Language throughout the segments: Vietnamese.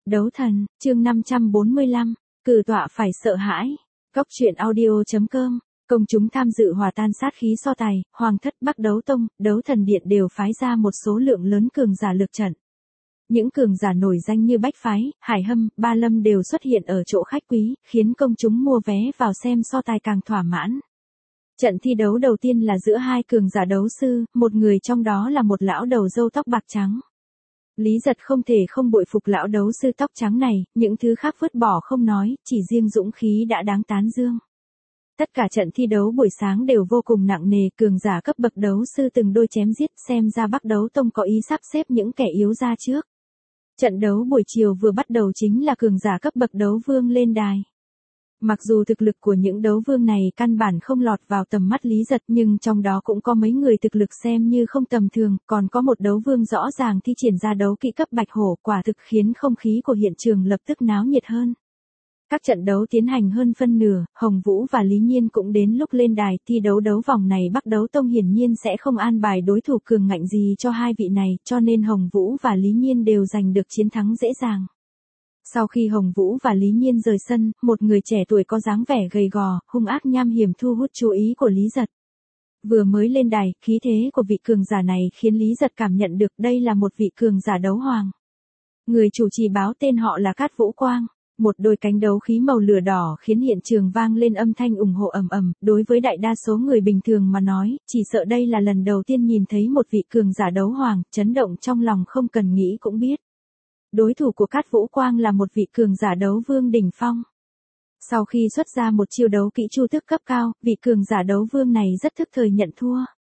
Đấu thần, chương 545, cử tọa phải sợ hãi. Cóc truyện audio.com, công chúng tham dự hòa tan sát khí so tài, Hoàng thất Bắc Đấu Tông, Đấu Thần Điện đều phái ra một số lượng lớn cường giả lược trận. Những cường giả nổi danh như Bách Phái, Hải Hâm, Ba Lâm đều xuất hiện ở chỗ khách quý, khiến công chúng mua vé vào xem so tài càng thỏa mãn. Trận thi đấu đầu tiên là giữa hai cường giả đấu sư, một người trong đó là một lão đầu râu tóc bạc trắng. Lý Giật không thể không bội phục lão đấu sư tóc trắng này, những thứ khác vứt bỏ không nói, chỉ riêng dũng khí đã đáng tán dương. Tất cả trận thi đấu buổi sáng đều vô cùng nặng nề, cường giả cấp bậc đấu sư từng đôi chém giết, xem ra Bắc Đấu Tông có ý sắp xếp những kẻ yếu ra trước. Trận đấu buổi chiều vừa bắt đầu chính là cường giả cấp bậc đấu vương lên đài. Mặc dù thực lực của những đấu vương này căn bản không lọt vào tầm mắt Lý Giật, nhưng trong đó cũng có mấy người thực lực xem như không tầm thường, còn có một đấu vương rõ ràng thi triển ra đấu kỹ cấp bạch hổ, quả thực khiến không khí của hiện trường lập tức náo nhiệt hơn. Các trận đấu tiến hành hơn phân nửa, Hồng Vũ và Lý Nhiên cũng đến lúc lên đài thi đấu. Đấu vòng này Bắc Đấu Tông hiển nhiên sẽ không an bài đối thủ cường ngạnh gì cho hai vị này, cho nên Hồng Vũ và Lý Nhiên đều giành được chiến thắng dễ dàng. Sau khi Hồng Vũ và Lý Nhiên rời sân, một người trẻ tuổi có dáng vẻ gầy gò, hung ác nham hiểm thu hút chú ý của Lý Giật. Vừa mới lên đài, khí thế của vị cường giả này khiến Lý Giật cảm nhận được đây là một vị cường giả đấu hoàng. Người chủ trì báo tên họ là Cát Vũ Quang. Một đôi cánh đấu khí màu lửa đỏ khiến hiện trường vang lên âm thanh ủng hộ ầm ầm. Đối với đại đa số người bình thường mà nói, chỉ sợ đây là lần đầu tiên nhìn thấy một vị cường giả đấu hoàng, chấn động trong lòng không cần nghĩ cũng biết. Đối thủ của Cát Vũ Quang là một vị cường giả đấu vương đỉnh phong. Sau khi xuất ra một chiêu đấu kỹ chu tước cấp cao, vị cường giả đấu vương này rất thức thời nhận thua.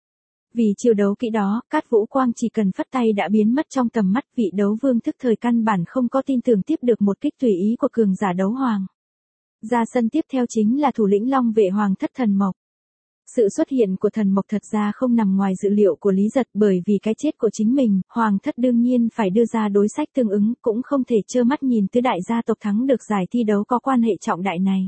Vì chiêu đấu kỹ đó, Cát Vũ Quang chỉ cần phất tay đã biến mất trong tầm mắt, vị đấu vương thức thời căn bản không có tin tưởng tiếp được một kích tùy ý của cường giả đấu hoàng. Ra sân tiếp theo chính là thủ lĩnh Long Vệ Hoàng thất Thần Mộc. Sự xuất hiện của Thần Mộc thật ra không nằm ngoài dự liệu của Lý Giật, bởi vì cái chết của chính mình, Hoàng thất đương nhiên phải đưa ra đối sách tương ứng, cũng không thể trơ mắt nhìn tứ đại gia tộc thắng được giải thi đấu có quan hệ trọng đại này.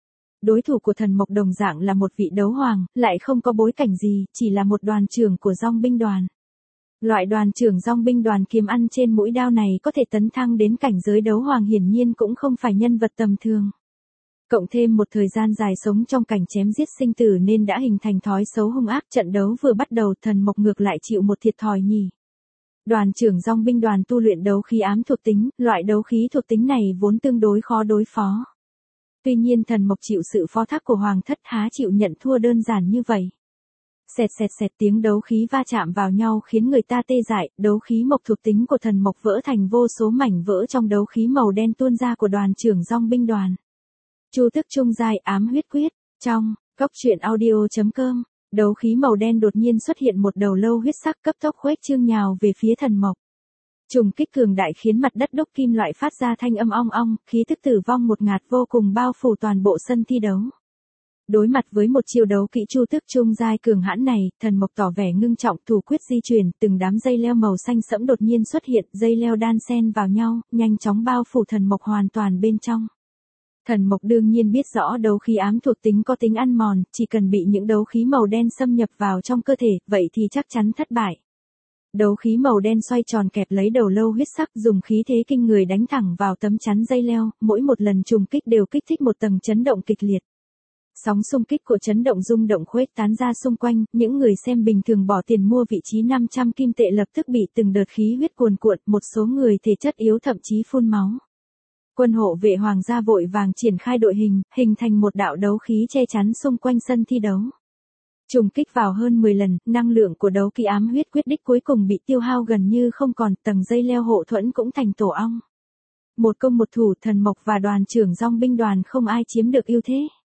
Đối thủ của Thần Mộc đồng dạng là một vị đấu hoàng, lại không có bối cảnh gì, chỉ là một đoàn trưởng của dòng binh đoàn. Loại đoàn trưởng dòng binh đoàn kiếm ăn trên mũi đao này có thể tấn thăng đến cảnh giới đấu hoàng hiển nhiên cũng không phải nhân vật tầm thường. Cộng thêm một thời gian dài sống trong cảnh chém giết sinh tử nên đã hình thành thói xấu hung ác. Trận đấu vừa bắt đầu Thần Mộc ngược lại chịu một thiệt thòi nhỉ. Đoàn trưởng dòng binh đoàn tu luyện đấu khí ám thuộc tính, loại đấu khí thuộc tính này vốn tương đối khó đối phó. Tuy nhiên Thần Mộc chịu sự phó thác của Hoàng thất, há chịu nhận thua đơn giản như vậy. Xẹt xẹt xẹt, tiếng đấu khí va chạm vào nhau khiến người ta tê dại, đấu khí mộc thuộc tính của Thần Mộc vỡ thành vô số mảnh vỡ trong đấu khí màu đen tuôn ra của đoàn trưởng dòng binh đoàn. Chu tước trung giai ám huyết quyết, trong Cóc truyện audio.com, đấu khí màu đen đột nhiên xuất hiện một đầu lâu huyết sắc cấp tốc khuếch trương nhào về phía Thần Mộc. Trùng kích cường đại khiến mặt đất đúc kim loại phát ra thanh âm ong ong, khí tức tử vong một ngạt vô cùng bao phủ toàn bộ sân thi đấu. Đối mặt với một chiêu đấu kỹ chu tước trung giai cường hãn này, Thần Mộc tỏ vẻ ngưng trọng, thủ quyết di chuyển, từng đám dây leo màu xanh sẫm đột nhiên xuất hiện, dây leo đan xen vào nhau, nhanh chóng bao phủ Thần Mộc hoàn toàn bên trong. Thần Mộc đương nhiên biết rõ đấu khí ám thuộc tính có tính ăn mòn, chỉ cần bị những đấu khí màu đen xâm nhập vào trong cơ thể, vậy thì chắc chắn thất bại. Đấu khí màu đen xoay tròn kẹp lấy đầu lâu huyết sắc, dùng khí thế kinh người đánh thẳng vào tấm chắn dây leo, mỗi một lần trùng kích đều kích thích một tầng chấn động kịch liệt. Sóng xung kích của chấn động rung động khuếch tán ra xung quanh, những người xem bình thường bỏ tiền mua vị trí 500 kim tệ lập tức bị từng đợt khí huyết cuồn cuộn, một số người thể chất yếu thậm chí phun máu. Quân hộ vệ hoàng gia vội vàng triển khai đội hình, hình thành một đạo đấu khí che chắn xung quanh sân thi đấu. Trùng kích vào hơn 10 lần, năng lượng của đấu khí ám huyết quyết đích cuối cùng bị tiêu hao gần như không còn, tầng dây leo hộ thuẫn cũng thành tổ ong. Một công một thủ, Thần Mộc và đoàn trưởng dòng binh đoàn không ai chiếm được ưu thế.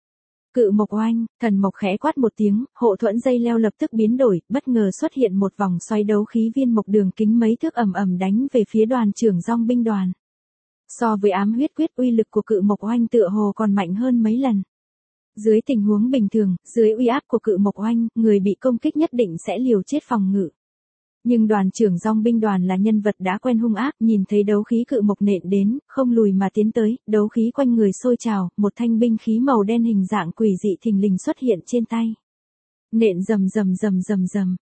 Cự Mộc oanh, Thần Mộc khẽ quát một tiếng, hộ thuẫn dây leo lập tức biến đổi, bất ngờ xuất hiện một vòng xoay đấu khí viên mộc đường kính mấy thước ầm ầm đánh về phía đoàn trưởng dòng binh đoàn. So với ám huyết quyết, uy lực của Cự Mộc oanh tựa hồ còn mạnh hơn mấy lần. Dưới tình huống bình thường, dưới uy áp của Cự Mộc oanh, người bị công kích nhất định sẽ liều chết phòng ngự. Nhưng đoàn trưởng dòng binh đoàn là nhân vật đã quen hung ác, nhìn thấy đấu khí Cự Mộc nện đến, không lùi mà tiến tới, đấu khí quanh người sôi trào, một thanh binh khí màu đen hình dạng quỷ dị thình lình xuất hiện trên tay. Nện rầm rầm rầm rầm rầm,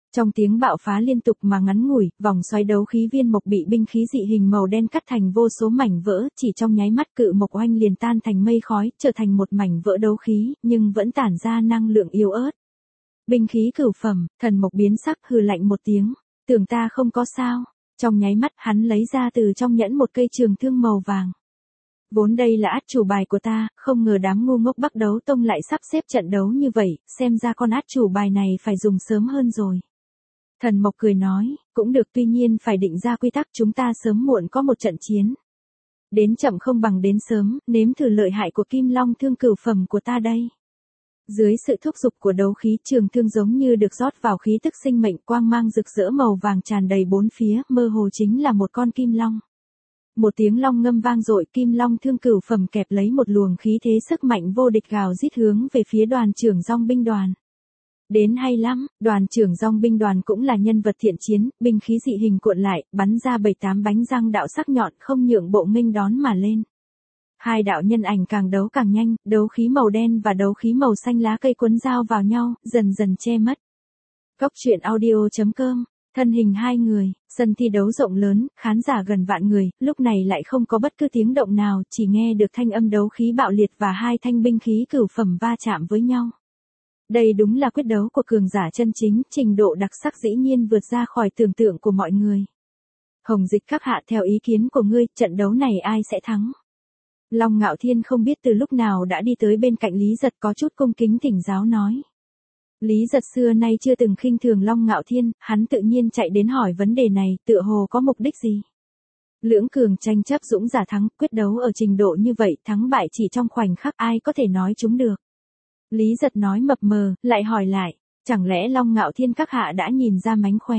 Trong tiếng bạo phá liên tục mà ngắn ngủi, vòng xoáy đấu khí viên mộc bị binh khí dị hình màu đen cắt thành vô số mảnh vỡ, chỉ trong nháy mắt cự mộc oanh liền tan thành mây khói, trở thành một mảnh vỡ đấu khí, nhưng vẫn tản ra năng lượng yếu ớt. Binh khí cửu phẩm, thần mộc biến sắc hừ lạnh một tiếng, tưởng ta không có sao. Trong nháy mắt hắn lấy ra từ trong nhẫn một cây trường thương màu vàng. Vốn đây là át chủ bài của ta, không ngờ đám ngu ngốc Bắc Đấu Tông lại sắp xếp trận đấu như vậy, xem ra con át chủ bài này phải dùng sớm hơn rồi. Thần Mộc cười nói, cũng được, tuy nhiên phải định ra quy tắc, chúng ta sớm muộn có một trận chiến. Đến chậm không bằng đến sớm, nếm thử lợi hại của Kim Long thương cửu phẩm của ta đây. Dưới sự thúc giục của đấu khí, trường thương giống như được rót vào khí tức sinh mệnh, quang mang rực rỡ màu vàng tràn đầy bốn phía, mơ hồ chính là một con kim long. Một tiếng long ngâm vang dội, Kim Long thương cửu phẩm kẹp lấy một luồng khí thế sức mạnh vô địch gào rít hướng về phía đoàn trưởng Dong binh đoàn. Đến hay lắm, đoàn trưởng Dong binh đoàn cũng là nhân vật thiện chiến, binh khí dị hình cuộn lại, bắn ra 7-8 bánh răng đạo sắc nhọn, không nhượng bộ nghênh đón mà lên. Hai đạo nhân ảnh càng đấu càng nhanh, đấu khí màu đen và đấu khí màu xanh lá cây cuốn dao vào nhau, dần dần che mất. Góc truyện audio.com, thân hình hai người, sân thi đấu rộng lớn, khán giả gần vạn người, lúc này lại không có bất cứ tiếng động nào, chỉ nghe được thanh âm đấu khí bạo liệt và hai thanh binh khí cửu phẩm va chạm với nhau. Đây đúng là quyết đấu của cường giả chân chính, trình độ đặc sắc dĩ nhiên vượt ra khỏi tưởng tượng của mọi người. Hồng Dịch các hạ, theo ý kiến của ngươi, trận đấu này ai sẽ thắng? Long Ngạo Thiên không biết từ lúc nào đã đi tới bên cạnh Lý Giật, có chút cung kính thỉnh giáo nói. Lý Giật xưa nay chưa từng khinh thường Long Ngạo Thiên, hắn tự nhiên chạy đến hỏi vấn đề này, tựa hồ có mục đích gì? Lưỡng cường tranh chấp dũng giả thắng, quyết đấu ở trình độ như vậy, thắng bại chỉ trong khoảnh khắc, ai có thể nói chúng được? Lý Giật nói mập mờ, lại hỏi lại, chẳng lẽ Long Ngạo Thiên các hạ đã nhìn ra mánh khóe?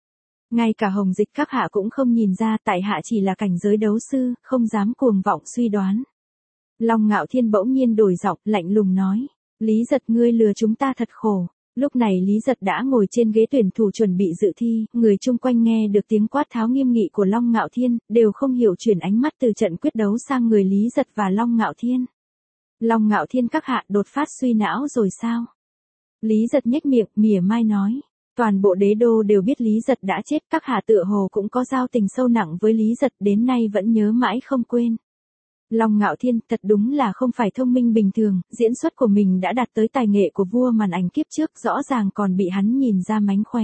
Ngay cả Hồng Dịch các hạ cũng không nhìn ra, tại hạ chỉ là cảnh giới đấu sư, không dám cuồng vọng suy đoán. Long Ngạo Thiên bỗng nhiên đổi giọng, lạnh lùng nói, Lý Giật, ngươi lừa chúng ta thật khổ. Lúc này Lý Giật đã ngồi trên ghế tuyển thủ chuẩn bị dự thi, người chung quanh nghe được tiếng quát tháo nghiêm nghị của Long Ngạo Thiên, đều không hiểu chuyển ánh mắt từ trận quyết đấu sang người Lý Giật và Long Ngạo Thiên. Long Ngạo Thiên các hạ đột phát suy não rồi sao? Lý Giật nhếch miệng, mỉa mai nói. Toàn bộ đế đô đều biết Lý Giật đã chết, các hạ tựa hồ cũng có giao tình sâu nặng với Lý Giật, đến nay vẫn nhớ mãi không quên. Long Ngạo Thiên thật đúng là không phải thông minh bình thường, diễn xuất của mình đã đạt tới tài nghệ của vua màn ảnh kiếp trước, rõ ràng còn bị hắn nhìn ra mánh khóe.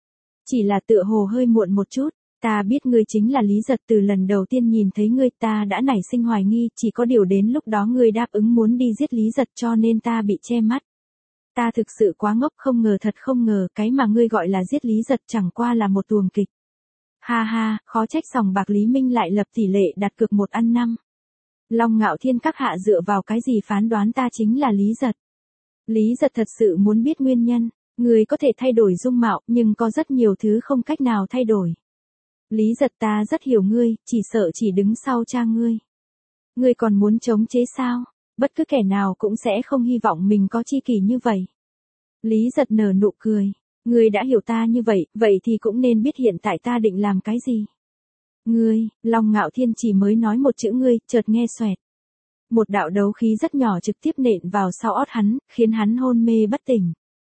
Chỉ là tựa hồ hơi muộn một chút, ta biết ngươi chính là Lý Giật, từ lần đầu tiên nhìn thấy ngươi ta đã nảy sinh hoài nghi, chỉ có điều đến lúc đó ngươi đáp ứng muốn đi giết Lý Giật cho nên ta bị che mắt. Ta thực sự quá ngốc, không ngờ, thật không ngờ, cái mà ngươi gọi là giết Lý Giật chẳng qua là một tuồng kịch. Ha ha, khó trách sòng bạc Lý Minh lại lập tỷ lệ đặt cược 1-5. Long Ngạo Thiên các hạ dựa vào cái gì phán đoán ta chính là Lý Giật? Lý Giật thật sự muốn biết nguyên nhân, người có thể thay đổi dung mạo, nhưng có rất nhiều thứ không cách nào thay đổi. Lý Giật, ta rất hiểu ngươi, chỉ sợ chỉ đứng sau cha ngươi. Ngươi còn muốn chống chế sao? Bất cứ kẻ nào cũng sẽ không hy vọng mình có chi kỷ như vậy. Lý Giật nở nụ cười. Ngươi đã hiểu ta như vậy, vậy thì cũng nên biết hiện tại ta định làm cái gì. Ngươi, Long Ngạo Thiên chỉ mới nói một chữ ngươi, chợt nghe xoẹt. Một đạo đấu khí rất nhỏ trực tiếp nện vào sau ót hắn, khiến hắn hôn mê bất tỉnh.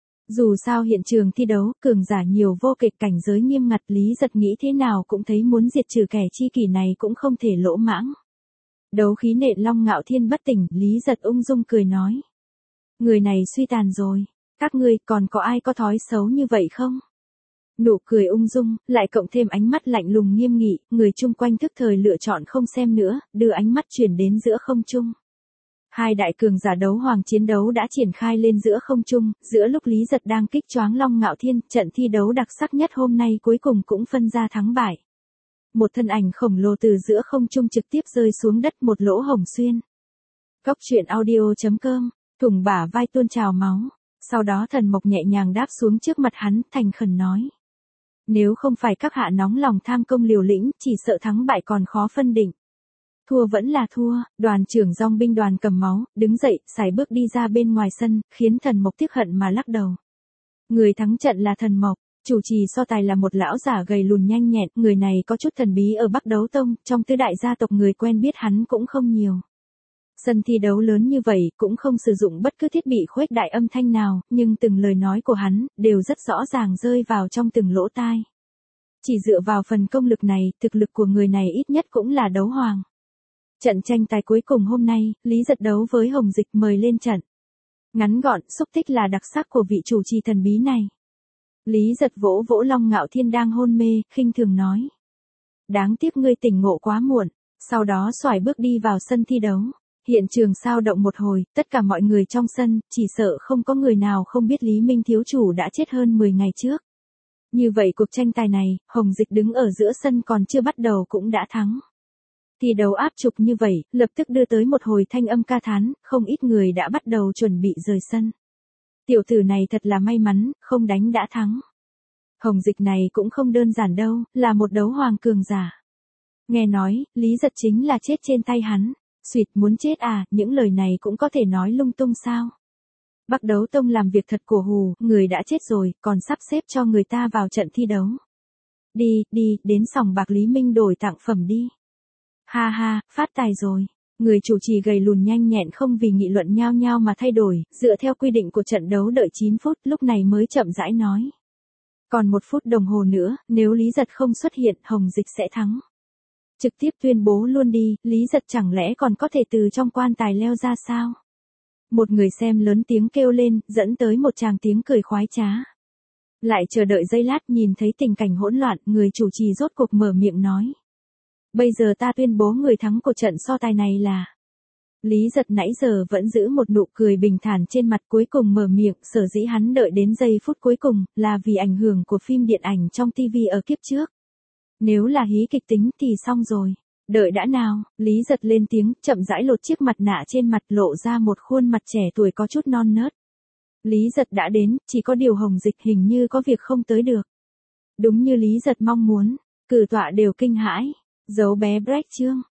Dù sao hiện trường thi đấu, cường giả nhiều vô kịch, cảnh giới nghiêm ngặt, Lý Giật nghĩ thế nào cũng thấy muốn diệt trừ kẻ chi kỷ này cũng không thể lỗ mãng. Đấu khí nện Long Ngạo Thiên bất tỉnh, Lý Giật ung dung cười nói. Người này suy tàn rồi, các ngươi còn có ai có thói xấu như vậy không? Nụ cười ung dung, lại cộng thêm ánh mắt lạnh lùng nghiêm nghị, người chung quanh thức thời lựa chọn không xem nữa, đưa ánh mắt chuyển đến giữa không trung. Hai đại cường giả đấu hoàng chiến đấu đã triển khai lên giữa không trung, giữa lúc Lý Giật đang kích choáng Long Ngạo Thiên, trận thi đấu đặc sắc nhất hôm nay cuối cùng cũng phân ra thắng bại. Một thân ảnh khổng lồ từ giữa không trung trực tiếp rơi xuống đất, một lỗ hổng xuyên. Góc truyện audio.com, thủng bả vai tuôn trào máu, sau đó Thần Mộc nhẹ nhàng đáp xuống trước mặt hắn, thành khẩn nói. Nếu không phải các hạ nóng lòng tham công liều lĩnh, chỉ sợ thắng bại còn khó phân định. Thua vẫn là thua, đoàn trưởng Dong binh đoàn cầm máu, đứng dậy, sải bước đi ra bên ngoài sân, khiến Thần Mộc tiếc hận mà lắc đầu. Người thắng trận là Thần Mộc, chủ trì so tài là một lão giả gầy lùn nhanh nhẹn, người này có chút thần bí ở Bắc Đấu Tông, trong tứ đại gia tộc người quen biết hắn cũng không nhiều. Sân thi đấu lớn như vậy cũng không sử dụng bất cứ thiết bị khuếch đại âm thanh nào, nhưng từng lời nói của hắn đều rất rõ ràng rơi vào trong từng lỗ tai. Chỉ dựa vào phần công lực này, thực lực của người này ít nhất cũng là đấu hoàng. Trận tranh tài cuối cùng hôm nay, Lý Giật đấu với Hồng Dịch mời lên trận. Ngắn gọn, xúc tích là đặc sắc của vị chủ trì thần bí này. Lý Giật vỗ vỗ Long Ngạo Thiên đang hôn mê, khinh thường nói. Đáng tiếc ngươi tỉnh ngộ quá muộn, sau đó xoài bước đi vào sân thi đấu. Hiện trường sao động một hồi, tất cả mọi người trong sân, chỉ sợ không có người nào không biết Lý Minh thiếu chủ đã chết hơn 10 ngày trước. Như vậy cuộc tranh tài này, Hồng Dịch đứng ở giữa sân còn chưa bắt đầu cũng đã thắng. Thi đấu áp trục như vậy, lập tức đưa tới một hồi thanh âm ca thán, không ít người đã bắt đầu chuẩn bị rời sân. Tiểu tử này thật là may mắn, không đánh đã thắng. Hồng Dịch này cũng không đơn giản đâu, là một đấu hoàng cường giả. Nghe nói, Lý Giật chính là chết trên tay hắn. Xuyệt muốn chết à, những lời này cũng có thể nói lung tung sao. Bắc Đấu Tông làm việc thật cổ hù, người đã chết rồi, còn sắp xếp cho người ta vào trận thi đấu. Đi, đến sòng bạc Lý Minh đổi tặng phẩm đi. Ha ha, phát tài rồi. Người chủ trì gầy lùn nhanh nhẹn không vì nghị luận nhao nhao mà thay đổi, dựa theo quy định của trận đấu đợi 9 phút, lúc này mới chậm rãi nói. Còn 1 phút đồng hồ nữa, nếu Lý Giật không xuất hiện, Hồng Dịch sẽ thắng. Trực tiếp tuyên bố luôn đi, Lý Giật chẳng lẽ còn có thể từ trong quan tài leo ra sao? Một người xem lớn tiếng kêu lên, dẫn tới một tràng tiếng cười khoái trá. Lại chờ đợi giây lát nhìn thấy tình cảnh hỗn loạn, người chủ trì rốt cuộc mở miệng nói. Bây giờ ta tuyên bố người thắng của trận so tài này là... Lý Giật nãy giờ vẫn giữ một nụ cười bình thản trên mặt, cuối cùng mở miệng, sở dĩ hắn đợi đến giây phút cuối cùng, là vì ảnh hưởng của phim điện ảnh trong TV ở kiếp trước. Nếu là hí kịch tính thì xong rồi. Đợi đã nào, Lý Giật lên tiếng, chậm rãi lột chiếc mặt nạ trên mặt, lộ ra một khuôn mặt trẻ tuổi có chút non nớt. Lý Giật đã đến, chỉ có điều Hồng Dịch hình như có việc không tới được. Đúng như Lý Giật mong muốn, cử tọa đều kinh hãi. Dấu bé Brecht Trương,